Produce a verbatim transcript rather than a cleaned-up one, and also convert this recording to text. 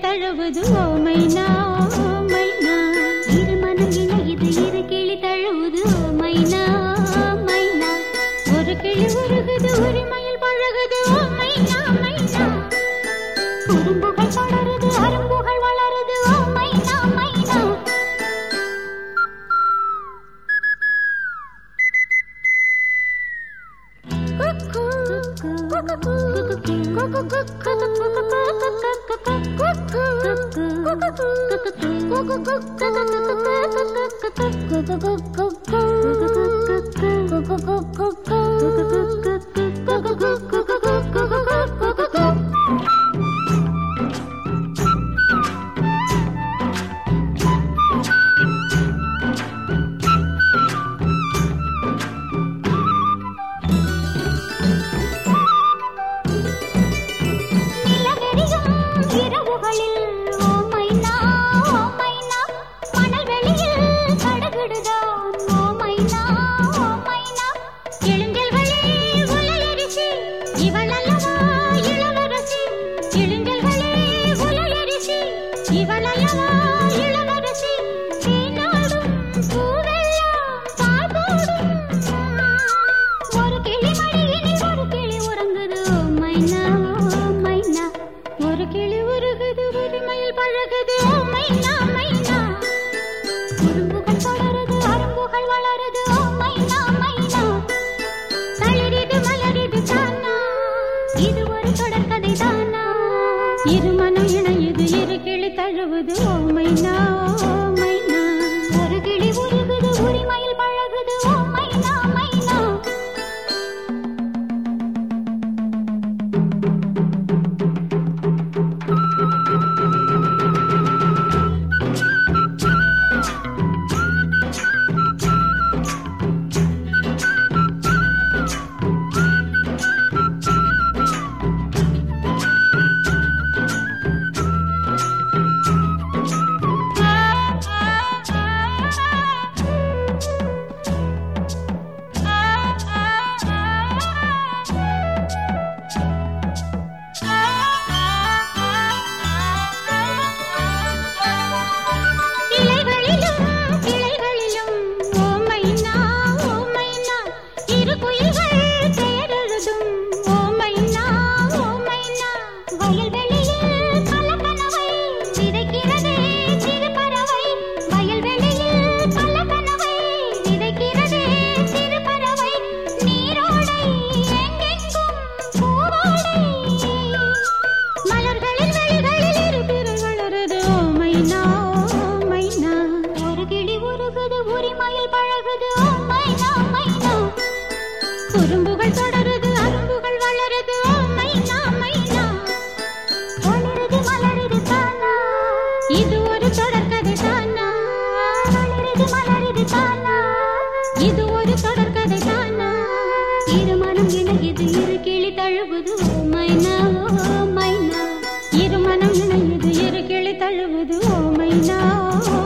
தழுவது ஓ மைனா மைனா இரு மனம் இணையுது இரு கிளி தழுவுது ஓ மைனா மைனா ஒரு கிளி உருகுது உரிமையில் பழகுது ஓ மைனா மைனா குறும்புகள் தொடருது அரும்புகள் வளருது ஓ மைனா மைனா இருமனம் இணையுது இரு கிளி தழுவுது ஓ மைனா மைனா ஒரு கிளி உருகுது உரிமையில் பழகுது ஓ மைனா மைனா குறும்புகள் தொடருது அரும்புகள் வளருது ஓ மைனா மைனா வளருது மலருது தானா இது ஒரு தொடர்கதை தானா வளருது மலருது தானா இது ஒரு தொடர்கதை தானா இரு மனம் இணையுது இரு கிளி தழுவுது ஓ மைனா ஓ மைனா இரு மனம் இணையுது இரு கிளி தழுவுது ஓ மைனா